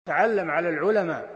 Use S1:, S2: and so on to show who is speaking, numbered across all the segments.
S1: تعلم على العلماء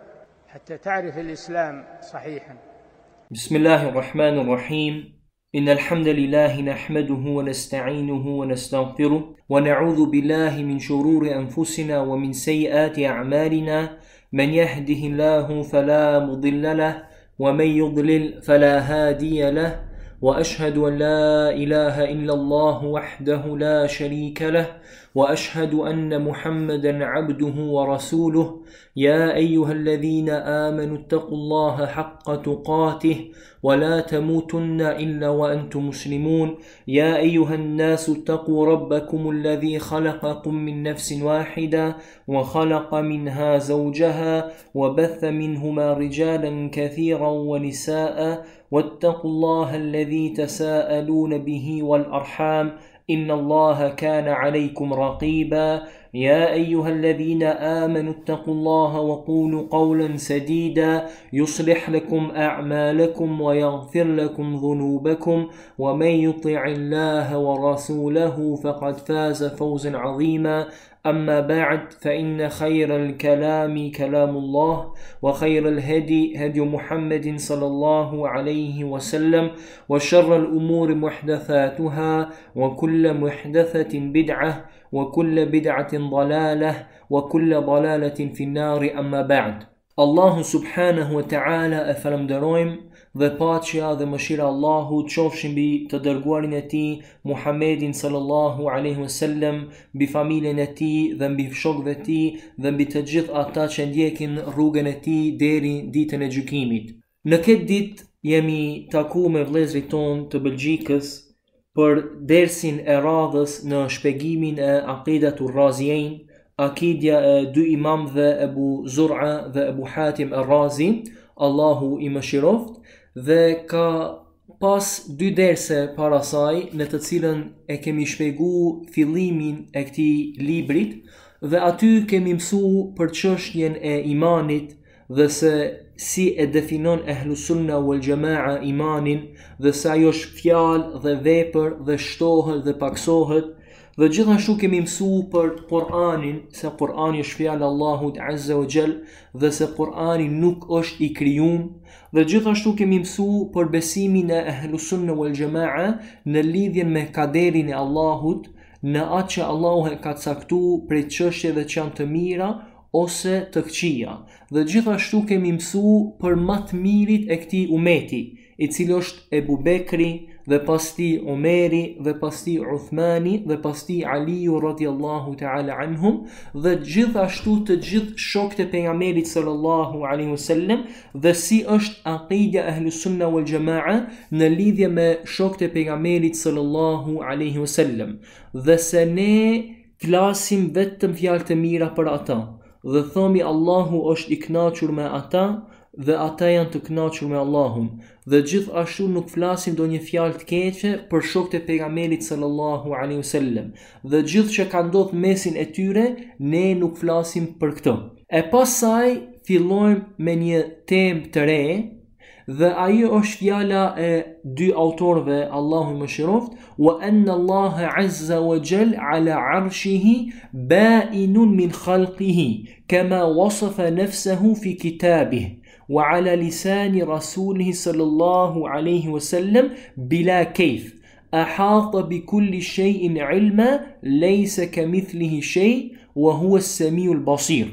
S1: حتى تعرف الإسلام صحيحا.
S2: بسم الله الرحمن الرحيم. إن الحمد لله نحمده ونستعينه ونستغفره ونعوذ بالله من شرور أنفسنا ومن سيئات أعمالنا. من يهده الله فلا مضل له ومن يضلل فلا هادي له، وأشهد أن لا إله إلا الله وحده لا شريك له، وأشهد أن محمدا عبده ورسوله. يا أيها الذين آمنوا اتقوا الله حق تقاته ولا تموتن إلا وأنتم مسلمون. يا أيها الناس اتقوا ربكم الذي خلقكم من نفس واحدة وخلق منها زوجها وبث منهما رجالا كثيرا ونساء، واتقوا الله الذي تساءلون به والأرحام إن الله كان عليكم رقيبا. يا أيها الذين آمنوا اتقوا الله وقولوا قولا سديدا يصلح لكم أعمالكم ويغفر لكم ذنوبكم، ومن يطع الله ورسوله فقد فاز فوزا عظيما. أما بعد، فإن خير الكلام كلام الله، وخير الهدي هدي محمد صلى الله عليه وسلم، وشر الأمور محدثاتها، وكل محدثة بدعة، وكل بدعة ضلالة، وكل ضلالة في النار. أما بعد. Allahu subhanahu wa ta'ala e falenderojmë, dhe paqja dhe mëshira Allahut qofshin mbi të dërguarin e tij Muhammedin sallallahu alaihi wasallam, mbi familjen e tij dhe mbi shokët e tij dhe mbi të gjithë ata që ndjekin rrugën e tij deri ditën e gjykimit. Në këtë ditë jemi takuar me vëllezërit tonë të Belgjikës për dersin e radhës në shpjegimin e Aqidatur Razijain, akidja e dy imamëve Ebu Zur'a dhe Ebu Hatim Ar-Razi, Allahu i mëshiroft, dhe ka pas dy derse para saj në të cilën e kemi shpjeguar fillimin e këtij librit, dhe aty kemi mësuar për çështjen e imanit dhe se si e definon Ahlus Sunna wal Jamaa imanin, dhe se ajo është fjalë dhe vepër dhe shtohet dhe paksohet. Dhe gjithashtu kemi mësuar për Kur'anin, se Kur'ani është fjalë e Allahut Azza wa Jall dhe se Kur'ani nuk është i krijuar. Dhe gjithashtu kemi mësuar për besimin e Ahlus Sunna wal Jamaa në lidhjen me kaderin e Allahut, në atë që Allahu e ka caktuar për çështjeve që janë të mira ose të këqija. Dhe gjithashtu kemi mësuar për më të mirit e këtij umeti, i cili është Ebu Bekri, dhe pas tij Omeri, dhe pas tij Uthmani, dhe pas tij Aliu radhiyallahu ta'ala anhum, dhe gjithashtu të gjithë shokët e pejgamberit sallallahu alaihi wasallam, dhe si është aqida Ahlus Sunna wal Jamaa në lidhje me shokët e pejgamberit sallallahu alaihi wasallam, dhe se ne flasim vetëm fjalë të mira për ata, dhe thomi Allahu është i kënaqur me ata dhe ata janë të kënaqur me Allahun, dhe gjithashtu nuk flasim ndonjë fjalë të keqe për shokët e pejgamberit sallallahu alaihi wasallam, dhe gjithë që ka ndodhur mesin e tyre ne nuk flasim për këtë. E pasaj fillojmë me një temë të re, dhe ajo është fjala e dy autorëve, Allahu i mëshiroft, wa anna Allah azza wa jall ala arshihi ba'inun min khalqihi kama wasafa nafsuhu fi kitabih wa ala lisani rasulih sallallahu alayhi wasallam bila kayf ahata bi kulli shay'in ilma laysa kamithlihi shay wa huwa as-sami'ul basir.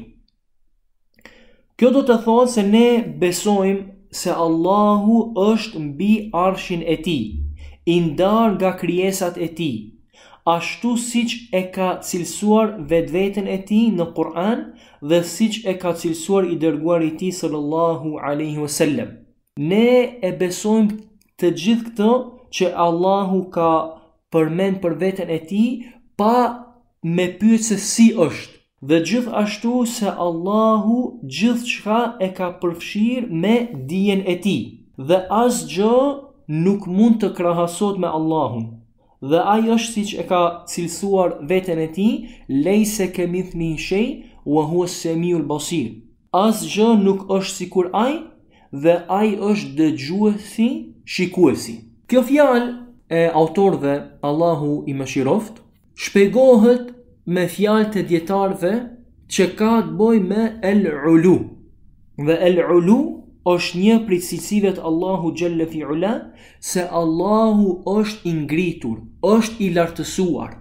S2: Kjo do të thotë se ne besojmë se Allahu është mbi arshin e tij, i ndar nga krijesat e tij, ashtu siç e ka cilësuar vetveten e tij në Kur'an dhe siç e ka cilësuar i dërguari i tij sallallahu alaihi wasallam. Ne e besojmë të gjithë këtë që Allahu ka përmend për veten e tij pa me pyet se si është, dhe gjithashtu se Allahu gjithçka e ka përfshirë me dijen e tij, dhe asgjë nuk mund të krahasohet me Allahun. Dhe ai është siç e ka cilësuar veten e tij, lejse kemithlihi shay wa huwa as-sami'ul basir. Asgjë nuk është sikur ai, dhe ai është dëgjuesi, shikuesi. Kjo fjalë e autorëve, Allahu i mëshiroft, shpjegohet me fjalë të dietarëve që ka të bëj me el-ulu. Dhe el-ulu është një prej cilësive të Allahu Gjelle fi Ula, se Allahu është i ngritur, është i lartësuar.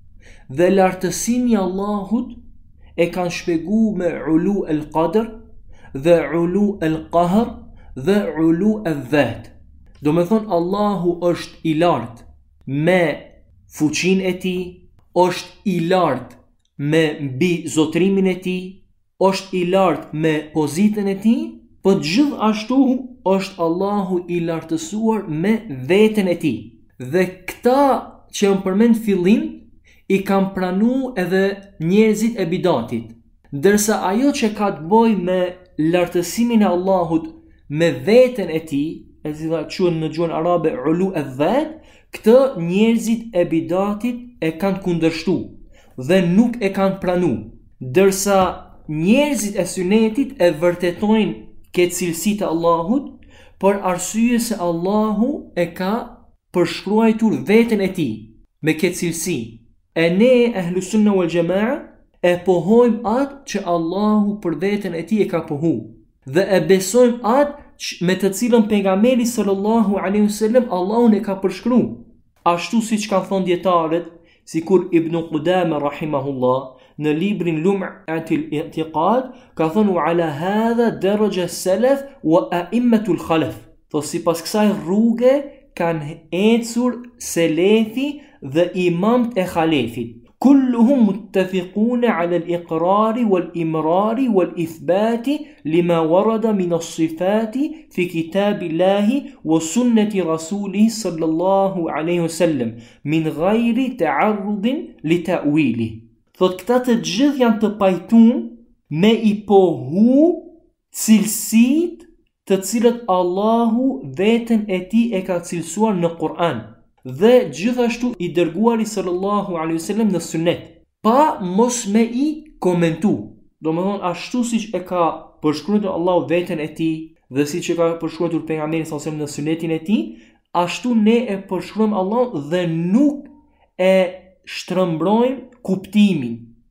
S2: Dhe lartësimi i Allahut e kanë shpjegu me ulu el-qadr dhe ulu el-qahr dhe ulu el-dhat. Do me thonë Allahu është i lartë me fuqin e ti, është i lartë me mbi zotrimin e ti, është i lartë me pozitën e ti, për gjithashtu është Allahu i lartësuar me veten e ti. Dhe këta që më përmend fillim, i kam pranu edhe njerëzit e bidatit. Dërsa ajo që ka të bëj me lartësimin e Allahut me veten e ti, e cila quhen në gjuhën arabe ulu e dhat, këtë njerëzit e bidatit e kanë kundërshtu dhe nuk e kanë pranu. Dërsa njerëzit e sunetit e vërtetojnë këtë cilësi të Allahut, për arsye se Allahu e ka përshkruajtur veten e tij me këtë cilësi. E ne Ahlus Sunna wal Jamaa e pohojmë atë që Allahu për veten e tij e ka pohu dhe e besojmë atë me të cilën pejgamberi sallallahu alaihi wasallam Allahun e ka përshkruar. Ashtu siç kanë thënë dietarët, sikur Ibn Qudama rahimahullah në librin Lum'atul I'tiqad ka thënë ala hadha daraja salaf wa a'immatul khalaf. Thot sipas kësaj rruge kanë ecur selefi dhe imamt e khalefit. Kulluhum muttafiquna ala al-iqrari wal-imrari wal-ithbati lima warada min as-sifati fi kitabillahi wa sunnati rasulih sallallahu alaihi wasallam min ghayri ta'arrudin li ta'wili. Thot këta të gjithë janë të pajtuar me i pohu cilësit të cilët Allahu veten e tij e ka cilësuar në Kur'an dhe gjithashtu i dërguari sallallahu alaihi wasallam në sunnet, pa mos me i komentu. Domethënë ashtu siç e ka përshkruar Allahu veten e tij dhe siç e ka përshkruar pejgamberi sallallahu alaihi wasallam në sunetin e tij, ashtu ne e përshkruajmë Allahun dhe nuk e shtrëmbrojmë kuptimin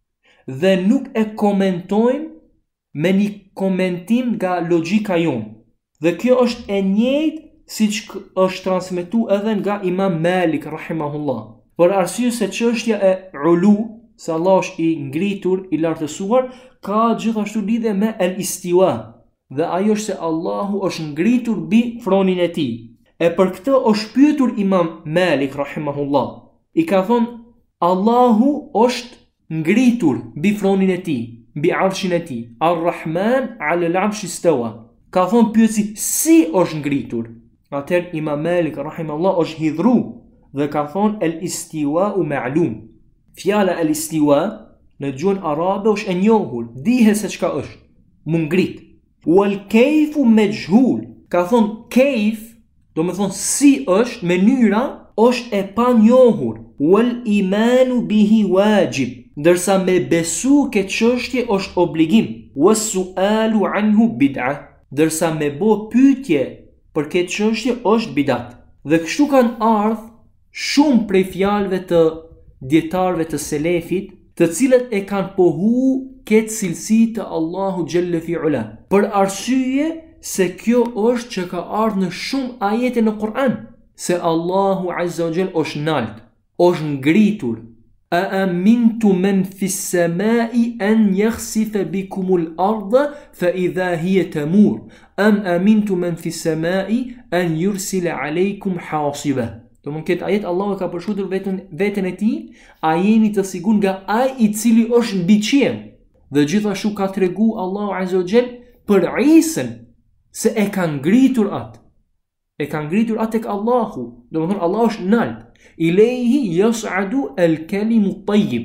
S2: dhe nuk e komentojmë me një komentim nga logjika jonë. Dhe kjo është e njëjtë siç është transmetuar edhe nga Imam Malik rahimahullah. Për arsye se çështja e ulu, se Allah është i ngritur, i lartësuar, ka gjithashtu lidhje me el-istiwa. Dhe ajo është se Allahu është ngritur mbi fronin e tij. E për këtë është pyetur Imam Malik rahimahullah. I ka thonë Allahu është ngritur mbi fronin e tij, mbi arshin e tij. Ar-Rahman 'ala al-'arsh istawa. Ka thonë pyetsi si është ngritur. Atëherë Imam Malik rahimahullah është hidhru dhe ka thonë el-istiwa'u ma'lum. Fjala el-istiwa në gjuhën arabe është e njohur, dihet se çka është, mu ngrit. Wal kayfu majhul. Ka thonë kayf, do të thonë si është, mënyra është e panjohur. Wal imanu bihi wajib. Ndërsa me besu këtë çështje është obligim. Was su'alu anhu bid'a. Ndërsa me bo pyetje për këtë çështje është bidat. Dhe kështu kanë ardhur shumë prej fjalëve të dietarëve të selefit, të cilët e kanë pohu këtë cilësi të Allahu Gjelle fi Ula. Për arsye se kjo është që ka ardhur në shumë ajete në Kur'an, se Allahu Azza wa Jall është nalt, është ngritur. A amintu men fis samai an yakhsifa bikumul arda fa idha hiya tamur am amintu men fis samai an yursila alaykum hasiba. Do mund këtë ajet Allahu ka përshkruar veten e tij, a jeni të sigurt nga ai i cili është mbi qiell. Dhe gjithashtu ka tregu Allahu Azza wa Jall për Isën se e ka ngritur atë. E ka ngritur atë tek Allahu. Do të thonë Allahu është nalt. Ilayhi yas'adu al-kalimu at-tayyib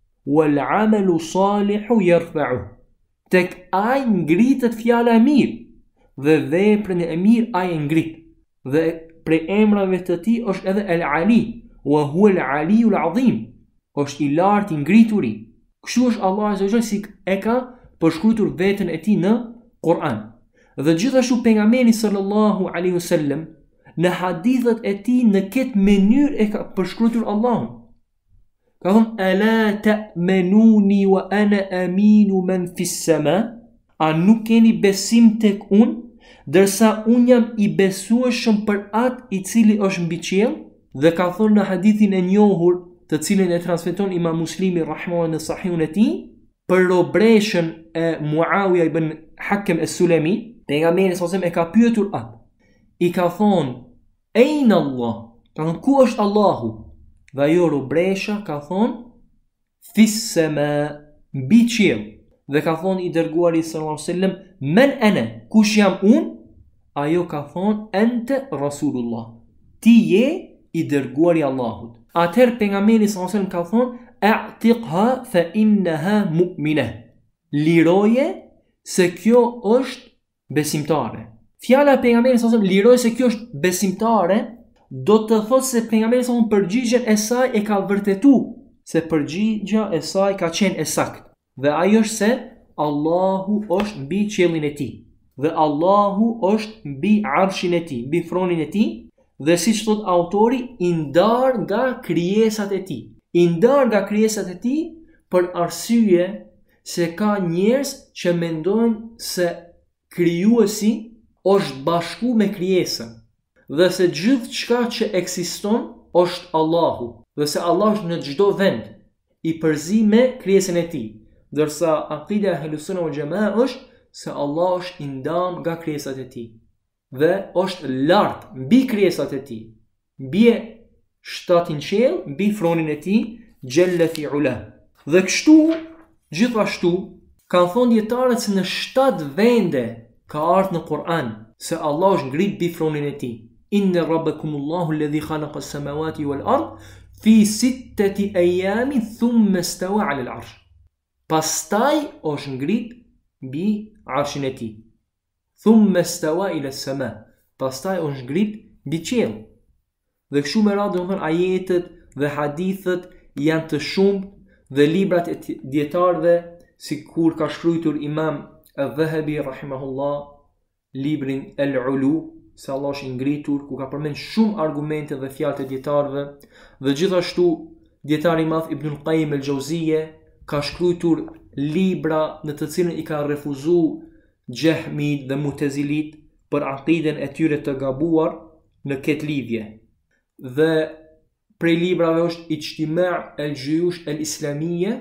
S2: wal-'amalu salihu yarfa'u. Tek ai ngritet fjala e mirë dhe veprën e mirë ai e ngrit. Dhe prej emrave të tij është edhe el-Ali, wa huwa al-'aliyyu al-'azim. Është i lartë, i ngrituri. Kështu është Allah Azza wa Jalla si e ka përshkruar veten e tij në Kur'an. Dhe gjithashtu pejgamberi sallallahu alaihi wasallam në hadithet e tij në këtë mënyrë e ka përshkruar Allahun. Ka thonë, ala ta'menuni wa ana aminu man fis sama, a nuk keni besim tek unë, dërsa unë jam i besueshëm për atë i cili është mbi qiell? Dhe ka thonë në hadithin e njohur, të cilin e transmeton Imam Muslimi rahimahullah në Sahihun e tij, për robreshën e Muawiya ibn Hakem es-Sulami, pejgamberi sallallahu alaihi wasallam e ka pyetur atë. I ka thonë, "Aina Allah?" Ka thonë, "Ku është Allahu?" Dhe ajo robresha ka thonë, "Fis sama", mbi qiell. Dhe ka thonë i dërguari sallallahu alaihi wasallam, "Men ana?" Kush jam unë? Ajo ka thonë, "Ente Rasulullah." Ti je i dërguari i Allahut. Atëherë pejgamberi sallallahu alaihi wasallam ka thonë, "A'tiqha fa innaha mu'mina." Liroje se kjo është besimtare. Fjala e pejgamberit sallallahu alaihi wasallam, liroje se kjo është besimtare, do të thotë se pejgamberi sallallahu alaihi wasallam përgjigjen e saj e ka vërtetuar, se përgjigja e saj ka qenë e saktë. Dhe ajo është se Allahu është mbi qiellin e tij. Dhe Allahu është mbi arshin e tij, mbi fronin e tij, dhe siç thot autori, i ndar nga krijesat e tij. I ndar nga krijesat e tij për arsye se ka njerëz që mendojnë se krijuesi është bashku me krijesën, dhe se gjithçka që ekziston është Allahu, dhe se Allah është në çdo vend, i përzi me krijesën e tij. Ndërsa akida e Ahlus Sunna wal Jamaa është se Allah është i ndarë nga krijesat e tij dhe është lart mbi krijesat e tij. Bie shtatin qiell mbi fronin e tij Jalla fi ula. Dhe kështu gjithashtu kanë thonë dietarët se në 7 vende ka ardhur në Kur'an se Allah është ngrit mbi fronin e tij. Inna rabbakumullahu alladhi khalaqa as-samawati wal ard fi 6 ayamin thumma istawa 'ala al-'arsh. Pastaj është ngrit mbi arshin e tij. Thumma istawa ila as-sama. Pastaj është ngrit mbi qiell. Dhe kështu me radhë, domethënë ajetet dhe hadithet janë të shumtë dhe librat e dietarëve, sikur ka shkruar Imam al-Dhahabi rahimahullah librin al-Ulu, se Allah është i ngritur, ku ka përmend shumë argumente dhe fjalë të dietarëve, dhe gjithashtu dietari i madh Ibn al-Qayyim al-Jauziyje ka shkruar libra në të cilën i ka refuzuar Jahmit dhe Mu'tazilit për akiden e tyre të gabuar në këtë lidhje. Dhe prej librave është Ijtima' al-Juyush al-Islamiyya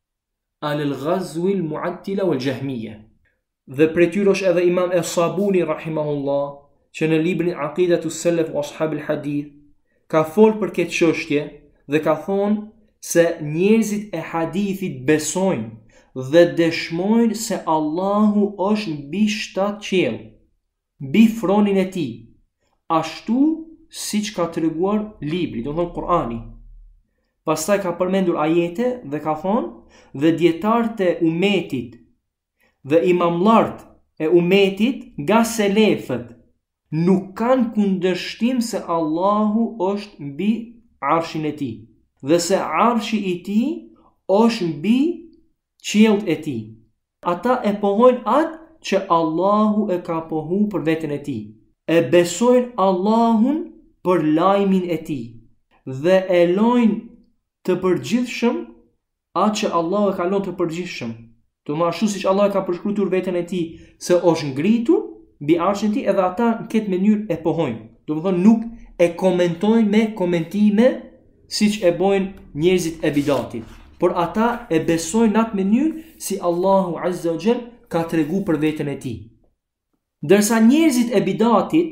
S2: al-Ghazw al-Mu'attila wal-Jahmiyya. Dhe prej tyre është edhe Imam al-Sabuni rahimahullah, që në librin Aqidatu Salaf wa Ashab al-Hadith ka folë për këtë çështje dhe ka thonë se njerëzit e hadithit besojnë dhe dëshmojnë se Allahu është mbi 7 qiell, mbi fronin e tij, ashtu siç ka treguar libri, do të thonë Kur'ani. Pastaj ka përmendur ajete dhe ka thonë, dhe dietarët e umetit dhe imamlart e umetit nga selefët nuk kanë kundërshtim se Allahu është mbi arshin e tij dhe se arshi i tij është mbi qiellt e tij. Ata e pohojnë atë që Allahu e ka pohu për veten e tij. E besojnë Allahun për lajmin e tij dhe e lojnë të përgjithshëm atë që Allahu e ka lënë të përgjithshëm. Do më ashtu siç Allah e ka përshkruar veten e tij se është ngritur mbi arshin e tij, edhe ata në këtë mënyrë e pohojnë. Do të thonë nuk e komentojnë me komentime siç e bojnë njerëzit e bidatit, por ata e besojnë në atë mënyrë si Allahu Azza wa Jall ka treguar për veten e tij. Ndërsa njerëzit e bidatit,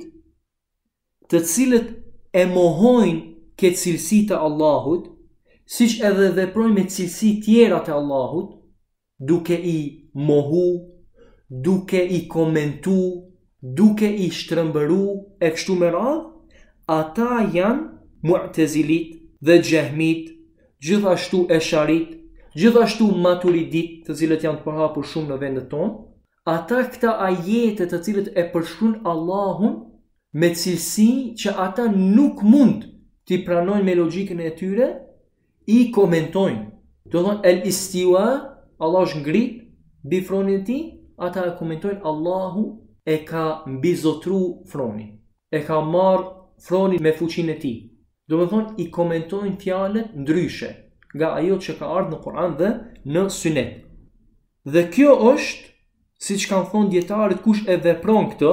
S2: të cilët e mohojnë këtë cilësi të Allahut, siç edhe veprojnë me cilësi tjera të Allahut, duke i mohu, duke i komentu, duke i shtrëmbëru e kështu me radhë, ata janë Mu'tazilit dhe Jahmit, gjithashtu Esharit, gjithashtu Maturidit, të cilët janë të përhapur shumë në vendet tonë. Ata këta ajete të cilët e përshkruajnë Allahun me cilësi që ata nuk mund t'i pranojnë me logjikën e tyre, i komentojnë. Do thonë el istiwa, Allah është ngrit mbi fronin e tij, ata e komentojnë Allahu e ka mbizotru fronin, e ka marrë fronin me fuqinë e tij. Do të thonë i komentojnë fjalët ndryshe. nga ajo që ka ardhur në Kur'an dhe në Sunet. Dhe kjo është, siç kanë thonë dietarët, kush e vepron këtë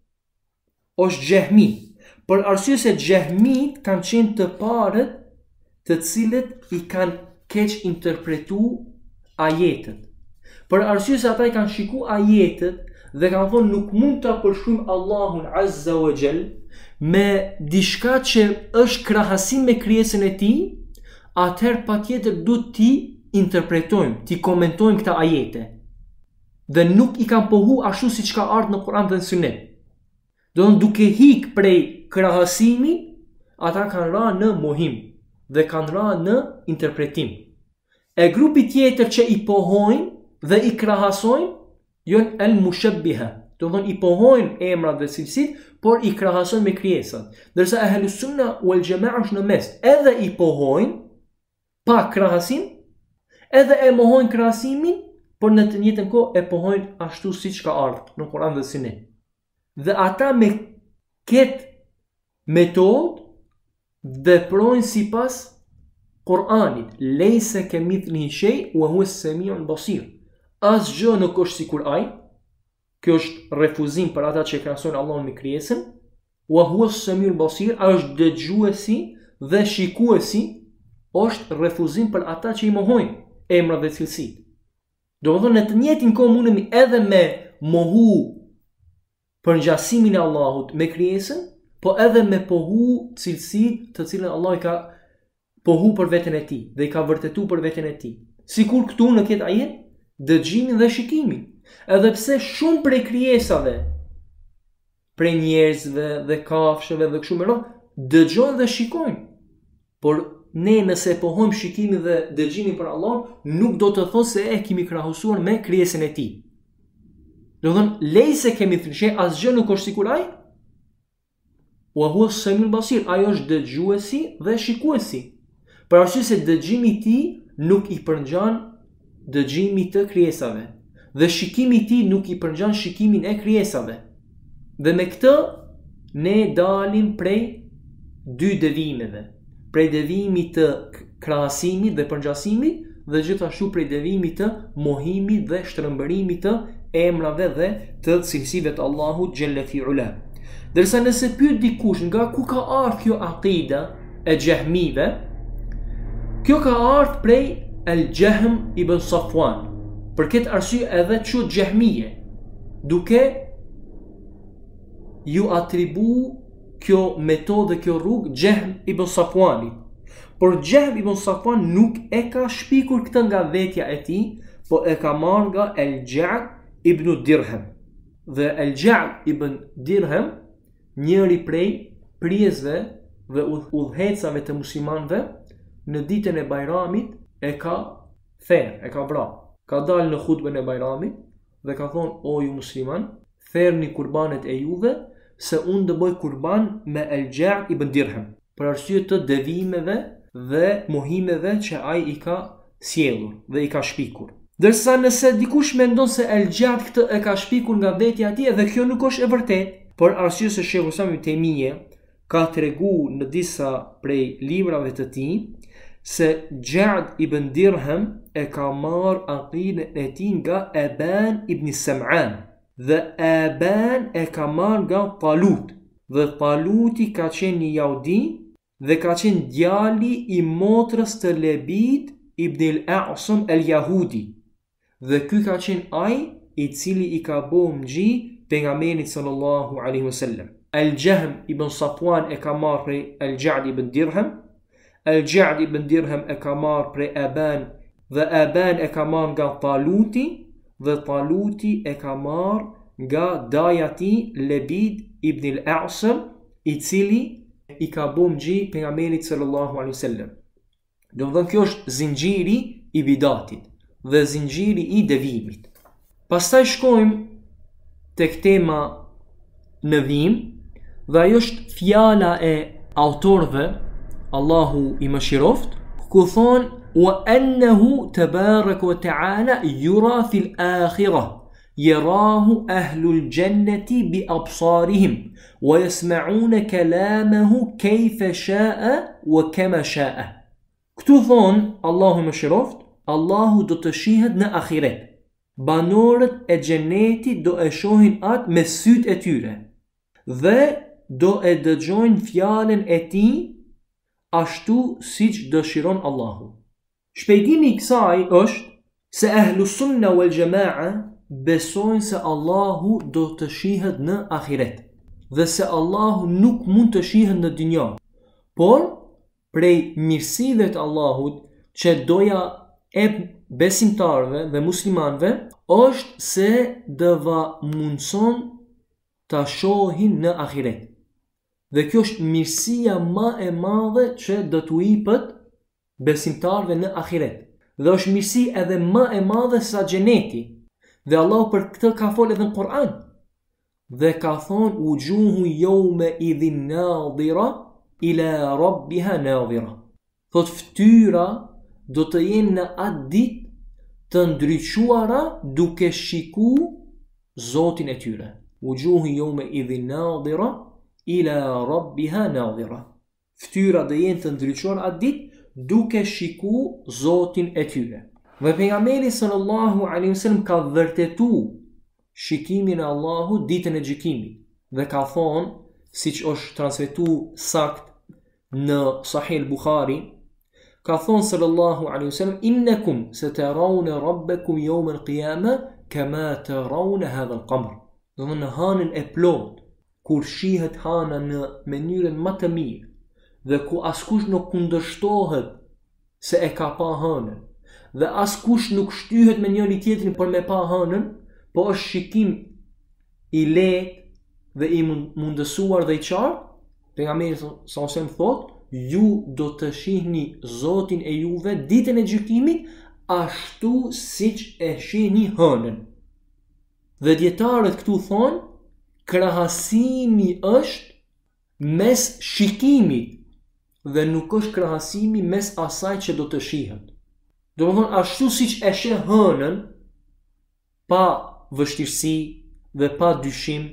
S2: është xehmi. Për arsye se xehmit kanë qenë të parët të cilët i kanë keq interpretuar ajetet. Për arsye se ata i kanë shikuar ajetet dhe kanë thonë nuk mund ta përshkruajmë Allahun Azza wa Jall me diçka që është krahasim me krijesën e tij, atëherë patjetër duhet ti interpretojmë, ti komentojmë këta ajete. Dhe nuk i kanë pohu ashtu siç ka ardhur në Kur'an dhe në Sunet. Do të duke hik prej krahasimit, ata kanë ra në mohim dhe kanë ra në interpretim. E grupi tjetër që i pohojnë dhe i krahasojnë janë al-mushabbiha. Do të thonë i pohojnë emrat dhe cilësitë, por i krahasojnë me krijesat. Ndërsa Ahlus Sunna wal Jamaa është në mes, edhe i pohojnë pa krahasim, edhe e mohojnë krahasimin, por në të njëjtën kohë e pohojnë ashtu siç ka ardhur në Kur'an dhe Sunet. Dhe ata me këtë metodë veprojnë sipas Kur'anit. Leysa kamithlihi shay wa huwa as-sami'ul basir. Asgjë nuk është sikur ai. Kjo është refuzim për ata që krahasojnë Allahun me krijesën. Wa huwa as-sami'ul basir, ai është dëgjuesi dhe shikuesi. Është refuzim për ata që i mohojnë emrat dhe cilësitë. Do të thonë në të njëjtin kohë mundemi edhe me mohu për ngjasimin e Allahut me krijesën, po edhe me pohu cilësitë të cilën Allah i ka pohu për veten e tij dhe i ka vërtetuar për veten e tij. Sikur këtu në këtë ajet, dëgjimin dhe shikimin. Edhe pse shumë prej krijesave, prej njerëzve dhe kafshëve dhe kështu me radhë, dëgjojnë dhe shikojnë. Por ne nëse pohojmë shikimin dhe dëgjimin për Allah, nuk do të thotë se e kemi krahasuar me krijesën e tij. Do të thonë, lejse kemi thënë, asgjë nuk është sikur ai. Wa huwa as-sami'ul basir, ai është dëgjuesi dhe shikuesi. Për arsye se dëgjimi i tij nuk i përngjan dëgjimit të krijesave dhe shikimi i tij nuk i përngjan shikimin e krijesave. Dhe me këtë ne dalim prej dy devimeve, prej devimit të krahasimit dhe përngjasimit dhe gjithashtu prej devimit të mohimit dhe shtrëmbërimit të emrave dhe të cilësive të Allahut xhalla fi ula. Dërsa nëse pyet dikush nga ku ka ardhur kjo aqida e xehmive, kjo ka ardhur prej Al-Jahm ibn Safwan. Për këtë arsye edhe quhet xehmije, duke ju atribu kjo metodë, kjo rrugë Jahm ibn Safwanit. Por Jahm ibn Safwan nuk e ka shpikur këtë nga vetja e tij, po e ka marrë nga Al-Ja'd ibn Dirham. Dhe Al-Ja'd ibn Dirham, njëri prej prizve dhe udhëhecave të muslimanëve, në ditën e Bajramit e ka therr, e ka vrarë. Ka dalë në hutbën e Bajramit dhe ka thonë: o ju musliman, therrni kurbanet e juve, se unë do bëj kurban me Al-Ja'd ibn Dirham, për arsye të devimeve dhe mohimeve që ai i ka sjellur dhe i ka shpikur. Dërsa nëse dikush mendon se Al-Ja'd këtë e ka shpikur nga vetja e tij, dhe kjo nuk është e vërtetë, por arsye se Sheikhul Islam Ibn Taymije ka treguar në disa prej librave të tij se Ja'd ibn Dirham e ka marrë aqidën e tij nga Aban ibn Sam'an, dhe Aban e ka marrë nga Talut, dhe Taluti ka qenë një jahudi dhe ka qenë djali i motrës të Lebid ibn al-A'sam al-Yahudi, dhe ky ka qenë ai i cili i ka bëu mëngji pejgamberit sallallahu alaihi wasallam. Al-Jahm ibn Safwan e ka marrë prej Al-Ja'd ibn Dirham, Al-Ja'd ibn Dirham e ka marrë prej Aban, dhe Aban e ka marrë nga Taluti, dhe Taluti e ka marrë nga dajati Lebid ibn al-A'sam, i cili i ka bëu mëngji pejgamberit sallallahu alaihi wasallam. Do të thonë kjo është zinxhiri i bidatit dhe zinxhiri i devimit. Pastaj shkojmë tek tema nëvim, dhe ajo është fjala e autorëve, Allahu i mëshiroft, ku thonë: wa annahu tabaraka wa ta'ala yura fil akhirah yarahu ahlul jannati bi absarihim wa yasma'una kalamahu kayfa sha'a wa kama sha'a. Këtu thonë, Allahu më shiroft, Allahu do të shihet në ahiret. Banorët e xhenetit do e shohin atë me sytë e tyre dhe do e dëgjojnë fjalën e tij ashtu siç dëshiron Allahu. Shpjegimi i kësaj është se Ahlus Sunna wal Jamaa besojnë se Allahu do të shihet në ahiret dhe se Allahu nuk mund të shihet në dynja. Por prej mirësive të Allahut që doja e besimtarve dhe muslimanve është se dëva mundson të shohin në ahiret. Dhe kjo është mirësia ma e madhe që do t'u jepet besimtarve në ahiret. Dhe është mirësi edhe ma e madhe sa xheneti. Dhe Allah për këtë ka folë edhe në Kur'an. Dhe ka thonë wujuhu yawma idhin nadhira ila rabbiha nadhira. Thot fytyra do të jenë në atë ditë të ndriçuara duke shiku Zotin e tyre. Wujuhu yawma idhin nadhira ila rabbiha nadhira. Fytyra do jenë të ndriçuara atë ditë duke shiku Zotin e tyre. Dhe pejgamberi sallallahu alaihi wasallam ka vërtetu shikimin e Allahut ditën e gjykimit dhe ka thonë, siç është transmetuar sakt në Sahih Buhari, ka thonë sallallahu alaihi wasallam, innakum satarawna rabbakum yawm al-qiyamah kama tarawna hadha al-qamar. Do në hanën e plot, kur shihet hana në mënyrën më të mirë dhe ku askush nuk kundërshtohet se e ka pa hanën dhe askush nuk shtyhet me njëri tjetrin për me pa hanën, po është shikim i lehtë dhe i mundësuar dhe i qartë. Pejgamberi sallallahu alaihi wasallam thotë, ju do të shihni Zotin e juve ditën e gjykimit ashtu siç e shihni hënën. Dhe dietarët këtu thonë, krahasimi është mes shikimit dhe nuk është krahasimi mes asaj që do të shihet. Do të thonë, ashtu siç e sheh hënën pa vështirësi dhe pa dyshim,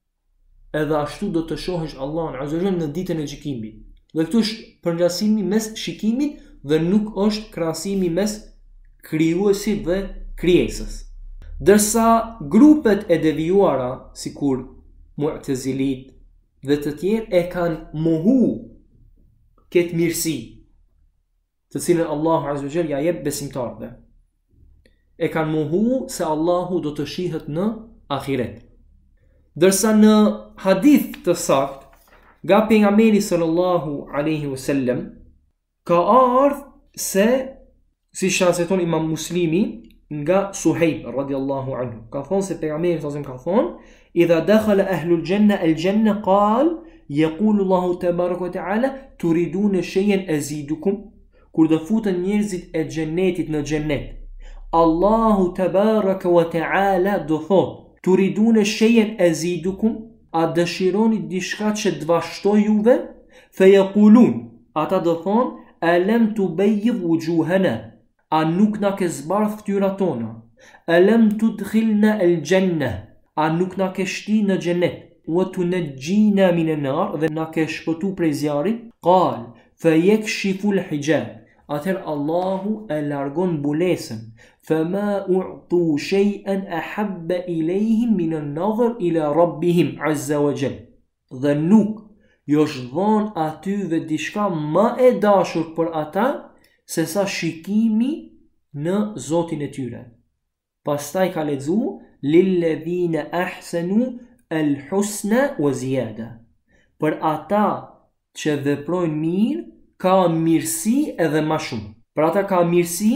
S2: edhe ashtu do të shohësh Allahun azza wa jalla në ditën e gjykimit. Dhe këtu është përngjasimi mes shikimit dhe nuk është krahasimi mes krijuesit dhe krijesës. Dërsa grupet e devijuara, sikur Mu'tazilit dhe të tjerë, e kanë mohu këtë mirësi të cilën Allahu azza wa jalla ja jep besimtarëve. E kanë mohu se Allahu do të shihet në ahiret. Dërsa në hadith të sakt nga pejgamberi sallallahu alaihi wasallam ka ardhur se, si transmeton Imam Muslimi nga Suhejb radhiyallahu anhu, ka thonë se pejgamberi sallallahu alaihi wasallam ka thonë, idha dakhala ahlul janna al-janna qal yaqulu Allahu tabaraka wa taala turiduna shay'an azidukum. Kur do futen njerëzit e xhenetit në xhenet, Allahu tabaraka wa taala do thotë, turiduna shay'an azidukum, a dëshironi diçka që të vazhdoj juve? Feyaqulun, ata do thonë, alam tubayyid wujuhana, a nuk na ke zbardh fytyrat tona? Alam tudkhilna al-janna, a nuk na ke shti në xhenet? Wa tunajjina min an-nar, dhe na ke shpëtu prej zjarrit? Qal fayakshifu al-hijab, atëherë Allahu e largon mbulesën. Fama u'tu shay'an ahabba ilayhim min an-nadhar ila rabbihim azza wa jall. Dhe nuk jo është dhënë atyve diçka më e dashur për ata se sa shikimi në Zotin e tyre. Pastaj ka lexu lilladhina ahsanu al-husna wa ziyada. Për ata që veprojnë mirë ka mirësi edhe më shumë. Për ata ka mirësi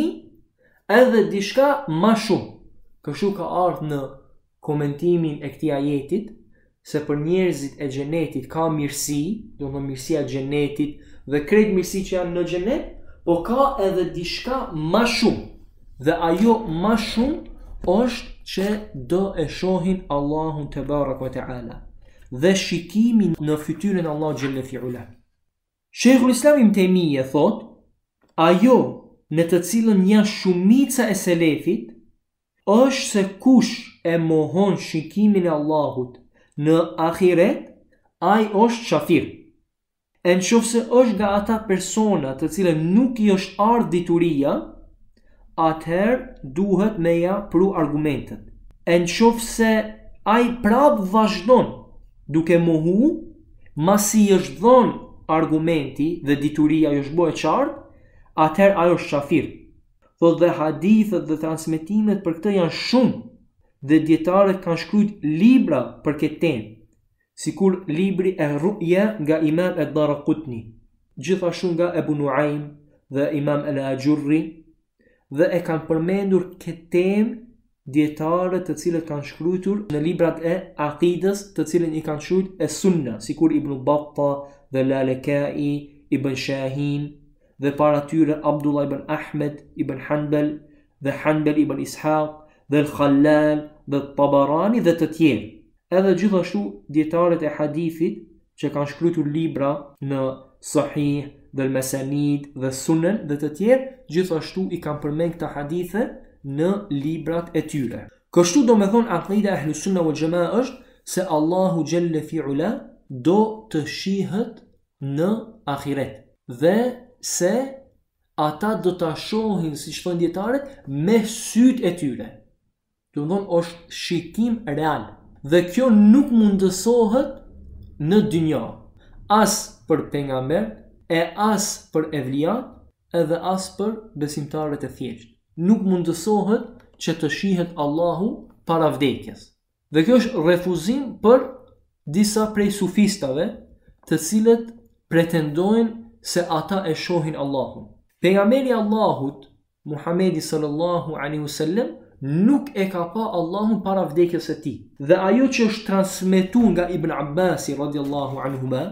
S2: edhe diçka më shumë. Kështu ka ardhur në komentimin e këtij ajetit se për njerëzit e xhenetit ka mirësi, do të thonë mirësia e xhenetit dhe krejt mirësi që janë në xhenet, po ka edhe diçka më shumë. Dhe ajo më shumë është që do e shohin Allahun te baraka wa taala dhe shikimin në fytyrën Allah xhelle fi'ula. Sheikhul Islam Ibn Taymija thot, ajo në të cilën janë shumica e selefit është se kush e mohon shikimin e Allahut në ahiret, ai është kafir. E nëse është nga ata persona të cilën nuk i është ardhur dituria, atëherë duhet me ja pru argumentet. E nëse ai prap vazhdon duke mohu, masi është dhënë argumenti dhe dituria i është bërë e qartë, atëherë ajo është kafir. Thotë dhe hadithet dhe transmetimet për këtë janë shumë dhe dietarët kanë shkruajtur libra për këtë temë, sikur libri e Ru'ya nga Imam ad-Daraqutni, gjithashtu nga Ebu Nuaim dhe Imam al-Ajurri, dhe e kanë përmendur këtë temë dietarët të cilët kanë shkruar në librat e aqidës, të cilën i kanë shkruar es-Sunna, sikur Ibn Battah dhe Lalekai, Ibn Shahin dhe para tyre Abdullah ibn Ahmed ibn Hanbal dhe Hanbal ibn Ishaq dhe Al-Khallal dhe Tabarani dhe të tjerë. Edhe gjithashtu dietarët e hadithit që kanë shkruar libra në Sahih dhe Al-Masanid dhe Sunan dhe të tjerë, gjithashtu i kanë përmend këta hadithe në librat e tyre. Kështu do me thonë aqida e Ahlus Sunna wal Jamaa është se Allahu Jalla fi Ula do të shihet në ahiret dhe se ata do ta shohin, si thonë dietarët, me sytë e tyre. Do të thonë është shikim real. Dhe kjo nuk mundësohet në dynja, as për pejgamber, e as për evliat, edhe as për besimtarët e thjesht. Nuk mundësohet që të shihet Allahu para vdekjes. Dhe kjo është refuzim për disa prej sufistave, të cilët pretendojnë se ata e shohin Allahun. Pejgamberi i Allahut, Muhamedi sallallahu alaihi wasallam, nuk e ka pa Allahun para vdekjes së tij. Dhe ajo që është transmetuar nga Ibn Abbas radhiyallahu anhuma,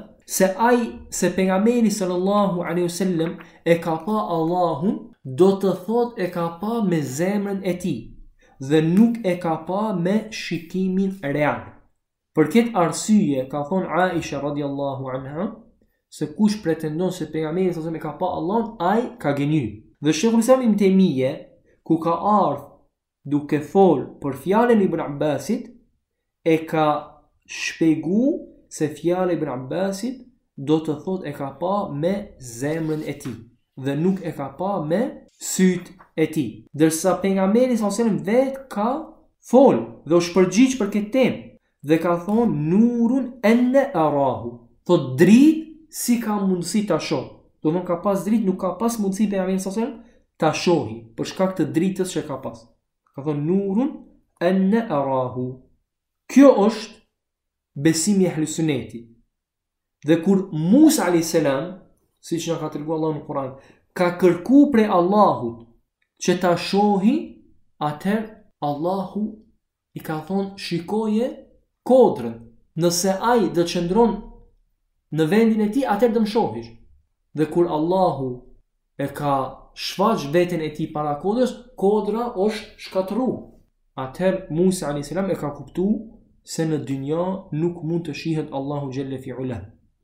S2: se pejgamberi sallallahu alaihi wasallam e ka pa Allahun, do të thotë e ka pa me zemrën e tij dhe nuk e ka pa me shikimin real. Për këtë arsye ka thonë Aisha radhiyallahu anha se kush pretendon se pejgamberi sallallahu alaihi wasallam e ka pa Allahun, ai ka gënyer. Dhe Sheikhul Islam Ibn Taymiyah, ku ka ardhur duke folë për fjalën e Ibn Abbasit, e ka shpjegu se fjala e Ibn Abbasit do të thotë e ka pa me zemrën e tij dhe nuk e ka pa me sytë e tij. Dërsa pejgamberi sallallahu alaihi wasallam vetë ka folë dhe u shpërgjigj për këtë temë dhe ka thonë nurun anna arahu. Thotë dritë si ka mundësi ta shoh. Do të thonë ka pas dritë, nuk ka pas mundësi pejgamberi sallallahu alaihi wasallam ta shohi për shkak të dritës që ka pas. Ka thonë nurun anna arahu. Kjo është besimi i Ahlus Sunnetit. Dhe kur Musa a.s., siç na ka treguar Allahu në Kur'an, ka kërku prej Allahut që ta shohi, atëherë Allahu i ka thonë shikoje kodrën. Nëse ai do qëndron në vendin e tij, atëherë do më shohish. Dhe kur Allahu e ka shfaq veten e tij para kodrës, kodra është shkatërruar. Atëherë Musa a.s. e ka kuptuar se në dynja nuk mund të shihet Allahu Jalla fi Ula.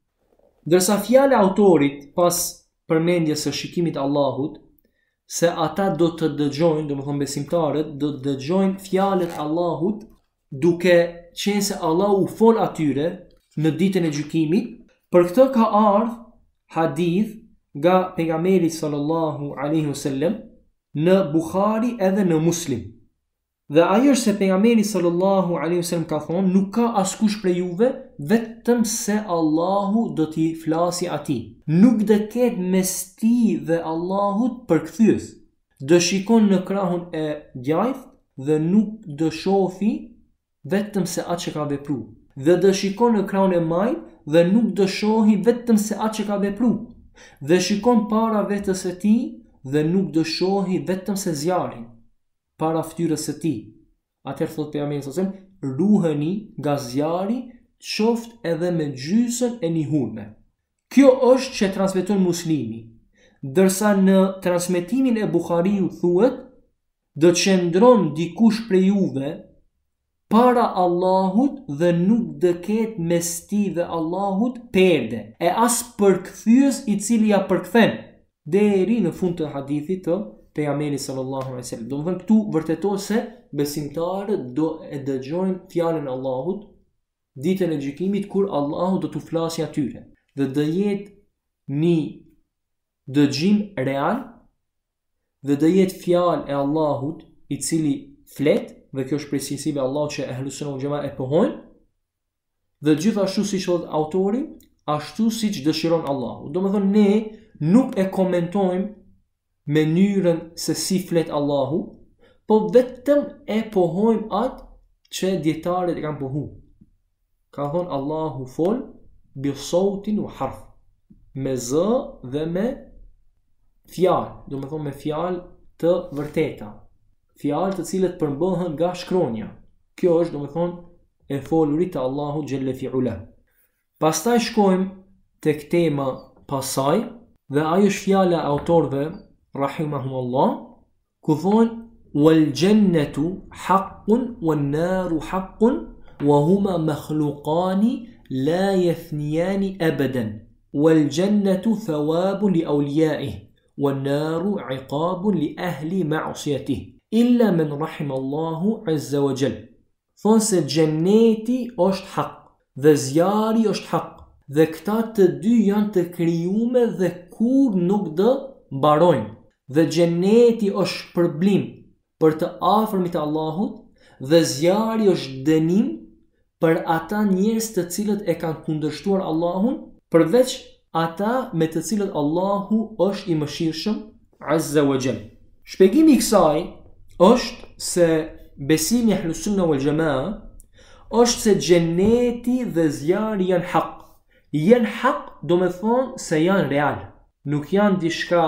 S2: Ndërsa fjala e autorit pas përmendjes së shikimit të Allahut, se ata do të dëgjojnë, domethënë besimtarët do të dëgjojnë fjalët e Allahut duke qenë se Allahu fol atyre në ditën e gjykimit. Për këtë ka ardhur hadith nga pejgamberi sallallahu alaihi wasallam në Buhari edhe në Muslim. Dhe ajo është se pejgamberi sallallahu alaihi wasallam ka thonë, nuk ka askush prej juve vetëm se Allahu do t'i flasi atij. Nuk do ketë mes tij dhe Allahut përkthyes. Do shikon në krahun e djajt dhe nuk do shofi vetëm se atë që ka vepruar. Dhe do shikon në krahun e majt dhe nuk do shohi vetëm se atë që ka vepruar. Dhe shikon para vetes së tij dhe nuk do shohi vetëm se zjarrin para fytyrës së tij. Atëherë thotë pejgamberi sallallahu alajhi wasallam, ruheni nga zjarri, qoftë edhe me gjysën e një hurme. Kjo është që transmeton Muslimi. Ndërsa në transmetimin e Buhariut thuhet, do të qëndron dikush prej juve para Allahut dhe nuk do ketë mes tij dhe Allahut perde, e as përkthyes i cili ja përkthen deri në fund të hadithit të pejgamberit sallallahu alaihi wasallam. Domethënë këtu vërtetohet se besimtarët do e dëgjojnë fjalën e Allahut ditën e gjykimit kur Allahu do t'u flasë atyre. Dhe do jetë një dëgjim real dhe do jetë fjalë e Allahut i cili flet, dhe kjo është prej cilësive Allahut që Ahlus Sunna wal Jamaa e pohojnë, dhe gjithashtu siç thotë autori, ashtu siç dëshiron Allahu. Domethënë ne nuk e komentojmë mënyrën se si flet Allahu, po vetëm e pohojmë atë që dietarët e kanë pohu. Ka thonë Allahu fol bi sautin wa harf, me zë dhe me fjalë, domethënë me fjalë të vërteta, fjalë të cilët përmbahen nga shkronja. Kjo është domethënë e folurit të Allahu xhelle fi ula. Pastaj shkojmë tek tema pasaj, dhe ajo është fjala e autorëve rahimahumullah, ku thonë wal jannatu haqqun wan naru haqqun wa huma makhluqani la yathniyani abadan wal jannatu thawabun li awliyaihi wan naru iqabun li ahli ma'siyatihi illa man rahimallahu azza wa jalla. Thonë se xheneti është hak dhe zjarri është hak, dhe këta të dy janë të krijuar dhe kur nuk do mbarojnë, dhe xheneti është shpërblim për të afërmit të Allahut dhe zjarri është dënim për ata njerëz të cilët e kanë kundërshtuar Allahun, përveç ata me të cilët Allahu është i mëshirshëm azza wa jall. Shpjegimi i kësaj është se besimi i Ahlus Sunna wal Jamaa është se xheneti dhe zjarri janë hak. Janë hak do me thonë se janë real, nuk janë diçka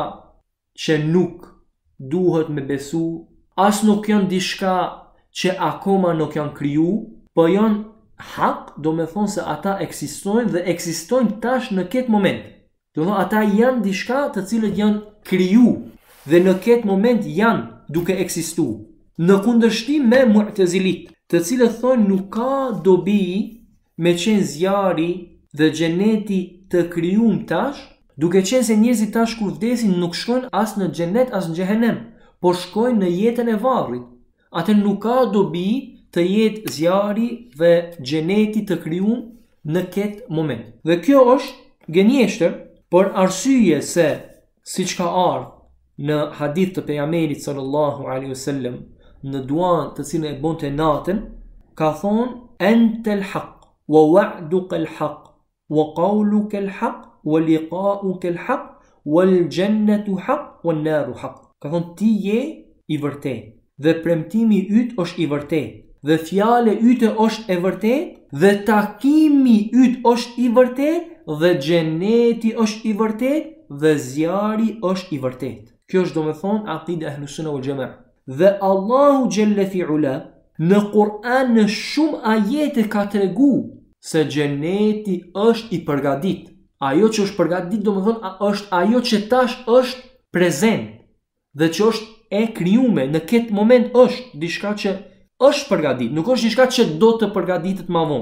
S2: që nuk duhet me besu, as nuk janë diçka që akoma nuk janë kriju, po janë hak do me thonë se ata eksistojnë dhe eksistojnë tash në këtë moment. Do thonë ata janë diçka të cilët janë kriju dhe në këtë moment janë duke ekzistu. Në kundërshtim me Mu'tazilit, të cilët thonë nuk ka dobi me qenë zjarri dhe xheneti të krijuar tash, duke qenë se njerëzit tash kur vdesin nuk shkojnë as në xhenet as në xhehenem, por shkojnë në jetën e varrit. Atë nuk ka dobi të jetë zjarri dhe xheneti të krijuar në këtë moment. Dhe kjo është gënjeshtër, por arsye se siç ka ardhur në hadith të pejgamberit sallallahu alaihi wasallam, në duan të cilën e bonte natën, ka thonë antal haq wa wa'duka al haq wa qawluka al haq wa liqa'uka al haq wal jannatu haq wan naru haq. Ka thonë ti je i vërtet dhe premtimi yt është i vërtet dhe fjala yte është e vërtet dhe takimi yt është i vërtet dhe xheneti është i vërtet dhe zjarri është i vërtet. Kjo është domethënë aqida e Ahlus Sunna wal Jamaa. Dhe Allahu xhelle fi ula në Kur'an në shumë ajete ka tregu se xheneti është i përgatit. Ajo që është përgatit domethënë është ajo që tash është prezent dhe që është e krijuar në këtë moment, është diçka që është përgatit, nuk është diçka që do të përgatitet më vonë.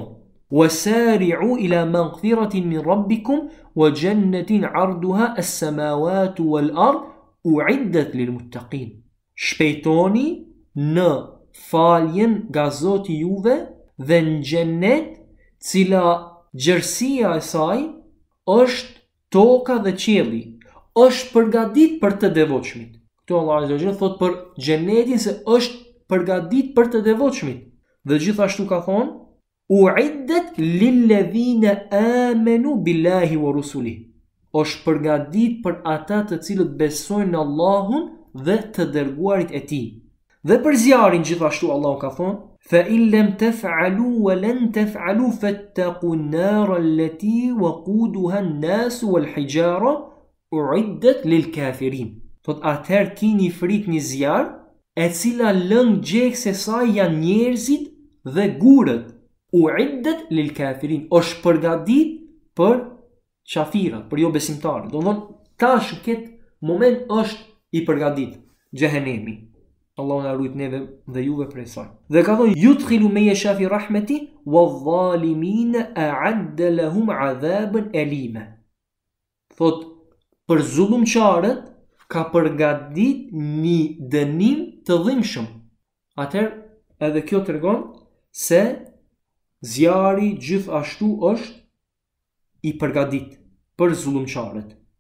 S2: Wasari'u ila maghfiratin min rabbikum wa jannatin 'arduha as-samawati wal ard u'iddat lil muttaqin. Shpejtoni në faljen nga Zoti juve dhe në xhenet, cila gjerësia e saj është toka dhe qielli, është përgatit për të devotshmit. Këtu Allah azza wa jalla thot për xhenetin se është përgatit për të devotshmit. Dhe gjithashtu ka thonë u'iddat lilladhina amanu billahi wa rusulihi. Është përgatit për ata të cilët besojnë në Allahun dhe të dërguarit e tij. Dhe për zjarrin gjithashtu Allahu ka thonë fa in lam taf'alu wa lan taf'alu fattaqu an-nar allati waquduha an-nas wal hijara u'iddat lil kafirin. Thot atëherë kini frikë një zjarr e cila lëng gjekse saj janë njerëzit dhe gurët. U'iddat lil kafirin, është përgatit për qafirat, për jo besimtarët. Do thonë tash në këtë moment është i përgatit xhehenemi. Allahu na ruaj neve dhe juve prej saj. Dhe ka thonë yudkhilu man yasha fi rahmeti wadh-dhalimin a'adda lahum 'adhaban alima. Thot për zullumçarët ka përgatit një dënim të dhimbshëm. Atëherë edhe kjo tregon se zjarri gjithashtu është i përgatit për zullumçarët.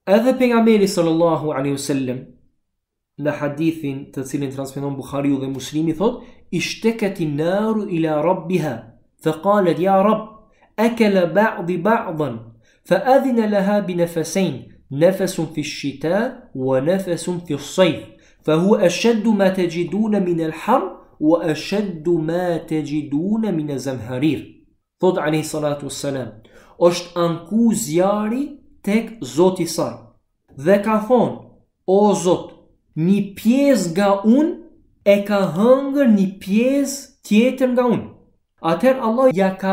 S2: Edhe pejgamberi sallallahu alaihi wasallam në hadithin të cilin transmeton Buhariu dhe Muslimi thot: "Ishtaqat an-naru ila rabbiha, fa qalet ya Rabb, akala ba'di ba'dan, fa adhina laha bi nafasayn, nafasun fi ash-shita wa nafasun fi as-sayf, fa huwa ashaddu ma tajiduna min al-har wa ashaddu ma tajiduna min az-zamharir." Thot alayhi salatu wassalam: "Është anku zjarri tek Zoti i saj dhe ka thonë: O Zot, një pjesë nga unë e ka hëngër një pjesë tjetër nga unë." Atëherë Allah ja ka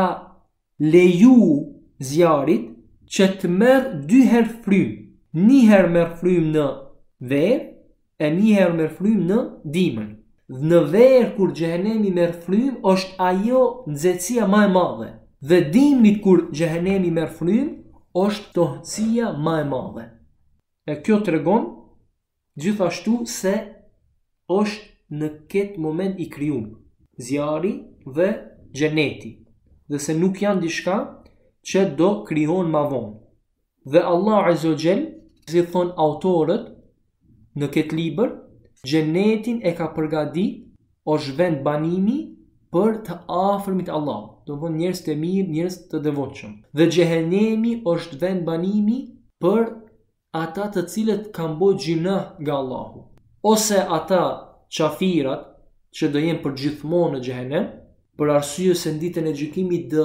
S2: leju zjarit që të merë 2 herë frym. Një herë merë frym në verë e një herë merë frym në dimër. Në verë kur xhehenemi merë frym është ajo nxehtësia më e madhe. Dhe dimrit kur xhehenemi merë frym është tohtësia më e madhe. E kjo tregon gjithashtu se është në këtë moment i krijuar zjarri dhe xheneti, dhe se nuk janë diçka që do krijohen më vonë. Dhe Allah Azza wa Jall, si thon autorët në këtë libër, xhenetin e ka përgatit, është vend banimi për të afërmit Allah, do të thonë njerëz të mirë, njerëz të devotshëm. Dhe xhehenemi është vend banimi për ata të cilët kanë bërë gjinah nga Allahu, ose ata qafirat që do jenë për gjithmonë në xhehenem, për arsye se në ditën e gjykimit do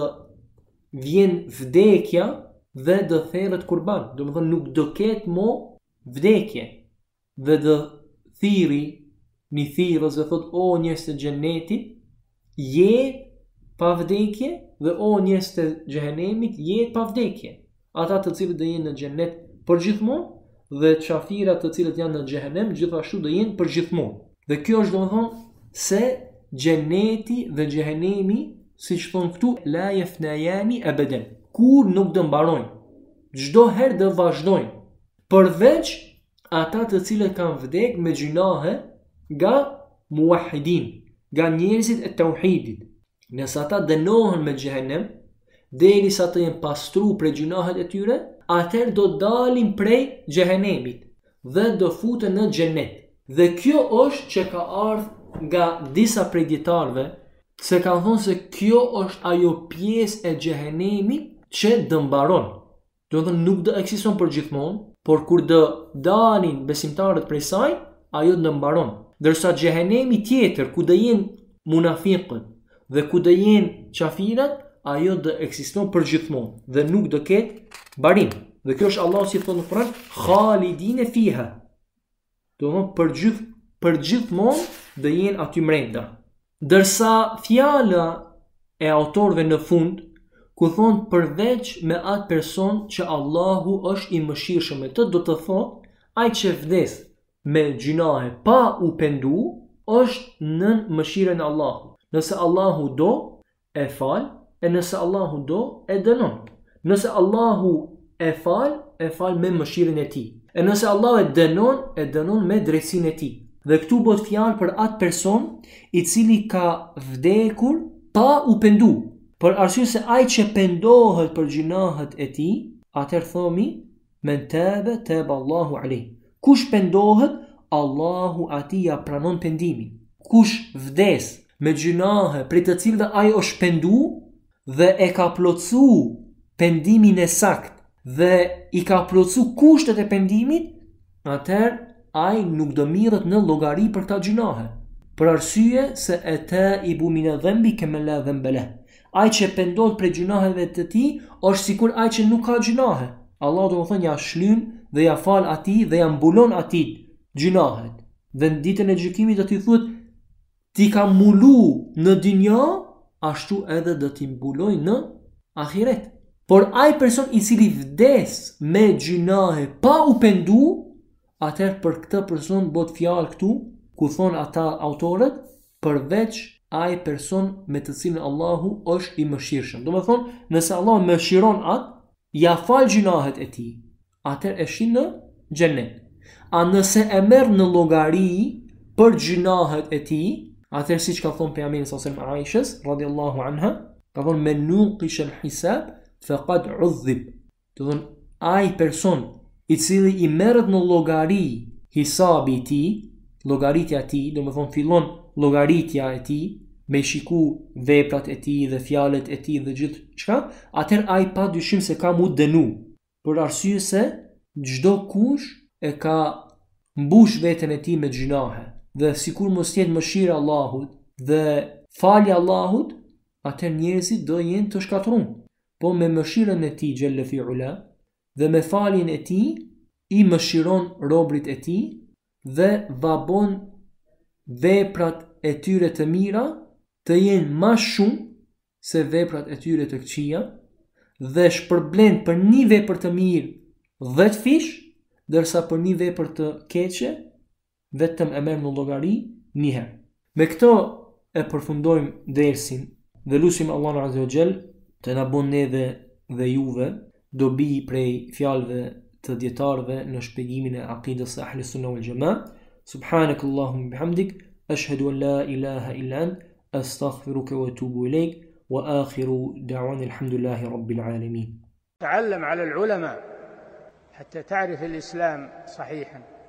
S2: vjen vdekja dhe do therrët kurban, do të thonë nuk do ketë mo vdekje, dhe do thiri një thirrës dhe thot: o njerëz të xhenetit, jetë pa vdekje, dhe o njerëz të xhehenemit, jetë pa vdekje. Ata të cilët do jenë në xhenet për gjithmonë dhe qafirat të cilët janë në xhehenem gjithashtu do jenë për gjithmonë. Dhe kjo është domethënë se xheneti dhe xhehenemi, siç thon këtu, la yafnayani abadan, kur nuk do mbarojnë, çdo herë do vazhdojnë, përveç ata të cilët kanë vdekur me gjunahe nga muwahhidin, nga njerëzit e tauhidit. Nëse ata dënohen me xhehenem derisa të jenë pastruar prej gjunahet e tyre, atëherë do dalin prej xhehenemit dhe do futen në xhenet. Dhe kjo është që ka ardhur nga disa prej dietarëve, se kanë thonë se kjo është ajo pjesë e xhehenemit që do mbaron. Do të thonë nuk do ekziston për gjithmonë, por kur do dalin besimtarët prej saj, ajo do mbaron. Ndërsa xhehenemi tjetër, ku do jenë munafiqët dhe ku do jenë qafirat, ajo do ekziston për gjithmonë dhe nuk do ketë mbarim. Dhe kjo është Allahu si thonë në Kur'an, khalidine fiha. Do të thonë për gjithmonë do jenë aty brenda. Ndërsa fjala e autorëve në fund, ku thonë përveç me atë person që Allahu është i mëshirshëm me të, do të thotë ai që vdes me gjunahe pa u pendu është nën mëshirën e Allahut. Nëse Allahu do e fal, e nëse Allahu do e dënon. Nëse Allahu e fal me mëshirën e tij. E nëse Allahu e dënon me drejtsinë e tij. Dhe këtu bëhet fjalë për atë person i cili ka vdekur pa u pendu, për arsye se ai që pendohet për gjunahet e tij, atëherë thomi men taba Allahu alayh. Kush pendohet, Allahu atij ja pranon pendimin. Kush vdes me gjunahe për të cilëve ai është pendu dhe e ka plotsu pendimin e sakt dhe i ka plotsu kushtet e pendimit, atëherë ai nuk do mirret në llogari për këta gjunahe, për arsye se etaibu min adh-dhanbi kama la dhanba lah. Ai që pendohet për gjunaheve të tij është sikur ai që nuk ka gjunahe. Allah do të thonë ja shlyn dhe ja fal atij dhe ja mbulon atij gjunahet. Dhe në ditën e gjykimit do t'i thuhet ti ka mbulu në dynja, ashtu edhe do t'i mbuloj në ahiret. Por ai person i cili vdes me gjunahe pa u pendu, atëherë për këtë person bëhet fjalë këtu ku thon ata autorët përveç ai person me të cilin Allahu është i mëshirshëm. Do të thonë, nëse Allah mëshiron atë, ja fal gjunahet e tij, atëherë e shin në xhenet. A nëse e merr në llogari për gjunahet e tij, atëherë siç ka thonë pejgamberi sallallahu alajhi wasallam Aishës radhiyallahu anha, ka thonë men nuqish al-hisab faqad udhib. Do të thonë ai person i cili i merret në llogari hisabi i tij, llogaritja e tij, do të thonë fillon llogaritja e tij me shiku veprat e tij dhe fjalët e tij dhe gjithë çka, atëherë ai pa dyshim se ka mu dënu, për arsye se çdo kush e ka mbush veten e tij me gjinahe, dhe sikur mos jetë mëshira e Allahut dhe falja e Allahut, atëherë njerëzit do jenë të shkatërruar. Po me mëshirën e tij xhelle fi ula dhe me faljen e tij i mëshiron robrit e tij dhe vabon veprat e tyre të mira të jenë më shumë se veprat e tyre të këqija dhe shpërblen për një vepër të mirë 10 fish, dërsa për një vepër të keqe vetëm e merr në llogari një herë. Me këto e përfundojmë dersin dhe lutim Allahun Azza wa Jall të na bën neve dhe juve dobi prej fjalëve të dietarëve në shpjegimin e akidës së Ahlus Sunna wal Jamaa. Subhanakallahumma bihamdik, ashhadu an la ilaha illa ant, astaghfiruka wa atubu ilayk, wa akhiru da'wana alhamdulillahi rabbil alamin.
S1: تعلم على العلماء حتى تعرف الإسلام صحيحا.